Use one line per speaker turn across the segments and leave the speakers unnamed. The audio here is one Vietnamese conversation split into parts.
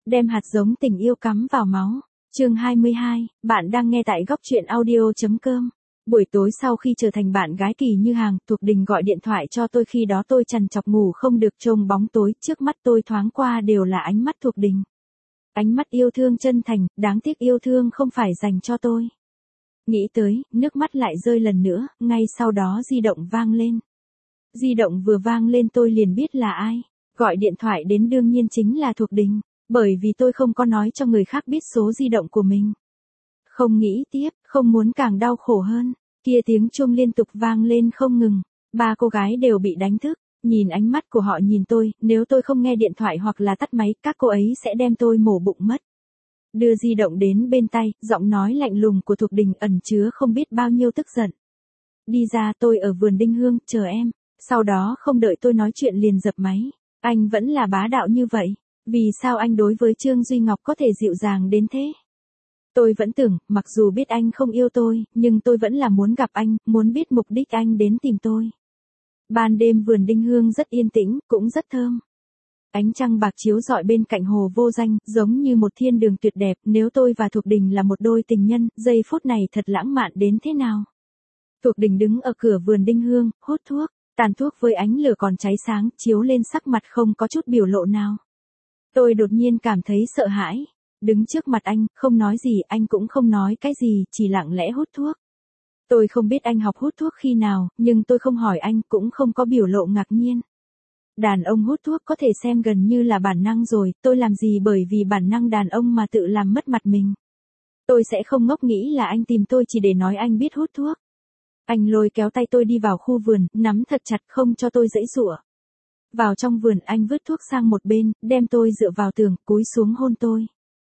đem hạt giống tình yêu cắm vào máu. Chương 22, bạn đang nghe tại góc truyện audio.com. Buổi tối sau khi trở thành bạn gái Kỳ Như Hàng, Thục Đình gọi điện thoại cho tôi, khi đó tôi trằn trọc ngủ không được, trông bóng tối, trước mắt tôi thoáng qua đều là ánh mắt Thục Đình. Ánh mắt yêu thương chân thành, đáng tiếc yêu thương không phải dành cho tôi. Nghĩ tới, nước mắt lại rơi lần nữa, ngay sau đó di động vang lên. Di động vừa vang lên tôi liền biết là ai. Gọi điện thoại đến đương nhiên chính là Thục Đình, bởi vì tôi không có nói cho người khác biết số di động của mình. Không nghĩ tiếp, không muốn càng đau khổ hơn. Kia tiếng chuông liên tục vang lên không ngừng. Ba cô gái đều bị đánh thức, nhìn ánh mắt của họ nhìn tôi, nếu tôi không nghe điện thoại hoặc là tắt máy, các cô ấy sẽ đem tôi mổ bụng mất. Đưa di động đến bên tay, giọng nói lạnh lùng của Thục Đình ẩn chứa không biết bao nhiêu tức giận. Đi ra, tôi ở vườn Đinh Hương, chờ em. Sau đó không đợi tôi nói chuyện liền dập máy. Anh vẫn là bá đạo như vậy. Vì sao anh đối với Trương Duy Ngọc có thể dịu dàng đến thế? Tôi vẫn tưởng, mặc dù biết anh không yêu tôi, nhưng tôi vẫn là muốn gặp anh, muốn biết mục đích anh đến tìm tôi. Ban đêm vườn Đinh Hương rất yên tĩnh, cũng rất thơm. Ánh trăng bạc chiếu rọi bên cạnh hồ vô danh, giống như một thiên đường tuyệt đẹp. Nếu tôi và Thục Đình là một đôi tình nhân, giây phút này thật lãng mạn đến thế nào. Thục Đình đứng ở cửa vườn Đinh Hương, hút thuốc, tàn thuốc với ánh lửa còn cháy sáng, chiếu lên sắc mặt không có chút biểu lộ nào. Tôi đột nhiên cảm thấy sợ hãi. Đứng trước mặt anh, không nói gì, anh cũng không nói cái gì, chỉ lặng lẽ hút thuốc. Tôi không biết anh học hút thuốc khi nào, nhưng tôi không hỏi anh, cũng không có biểu lộ ngạc nhiên. Đàn ông hút thuốc có thể xem gần như là bản năng rồi, tôi làm gì bởi vì bản năng đàn ông mà tự làm mất mặt mình. Tôi sẽ không ngốc nghĩ là anh tìm tôi chỉ để nói anh biết hút thuốc. Anh lôi kéo tay tôi đi vào khu vườn, nắm thật chặt không cho tôi giãy giụa. Vào trong vườn anh vứt thuốc sang một bên, đem tôi dựa vào tường, cúi xuống hôn tôi.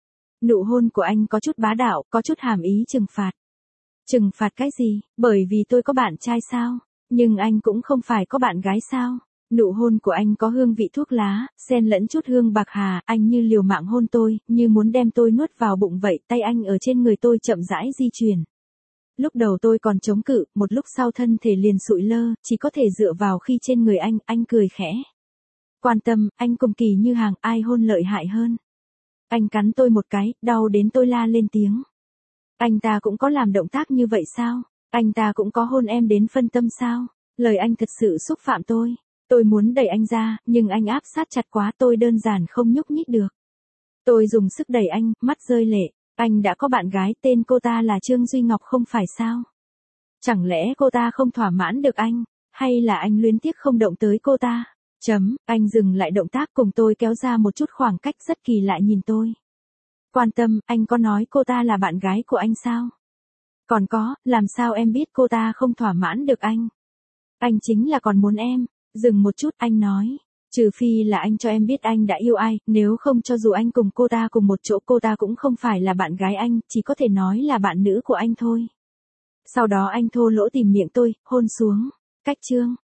Nụ hôn của anh có chút bá đạo, có chút hàm ý trừng phạt. Trừng phạt cái gì? Bởi vì tôi có bạn trai sao? Nhưng anh cũng không phải có bạn gái sao? Nụ hôn của anh có hương vị thuốc lá, xen lẫn chút hương bạc hà, anh như liều mạng hôn tôi, như muốn đem tôi nuốt vào bụng vậy, tay anh ở trên người tôi chậm rãi di chuyển. Lúc đầu tôi còn chống cự, một lúc sau thân thể liền sụi lơ, chỉ có thể dựa vào khi trên người anh cười khẽ. Quan tâm, anh cùng Kỳ Như Hàng, ai hôn lợi hại hơn? Anh cắn tôi một cái, đau đến tôi la lên tiếng. Anh ta cũng có làm động tác như vậy sao? Anh ta cũng có hôn em đến phân tâm sao? Lời anh thật sự xúc phạm tôi. Tôi muốn đẩy anh ra, nhưng anh áp sát chặt quá, tôi đơn giản không nhúc nhích được. Tôi dùng sức đẩy anh, mắt rơi lệ. Anh đã có bạn gái, tên cô ta là Trương Duy Ngọc không phải sao? Chẳng lẽ cô ta không thỏa mãn được anh? Hay là anh luyến tiếc không động tới cô ta? Anh dừng lại động tác cùng tôi kéo ra một chút khoảng cách, rất kỳ lạ nhìn tôi. Quan tâm, anh có nói cô ta là bạn gái của anh sao? Còn có, làm sao em biết cô ta không thỏa mãn được anh? Anh chính là còn muốn em. Dừng một chút, anh nói. Trừ phi là anh cho em biết anh đã yêu ai, nếu không cho dù anh cùng cô ta cùng một chỗ, cô ta cũng không phải là bạn gái anh, chỉ có thể nói là bạn nữ của anh thôi. Sau đó anh thô lỗ tìm miệng tôi, hôn xuống. Cách chương.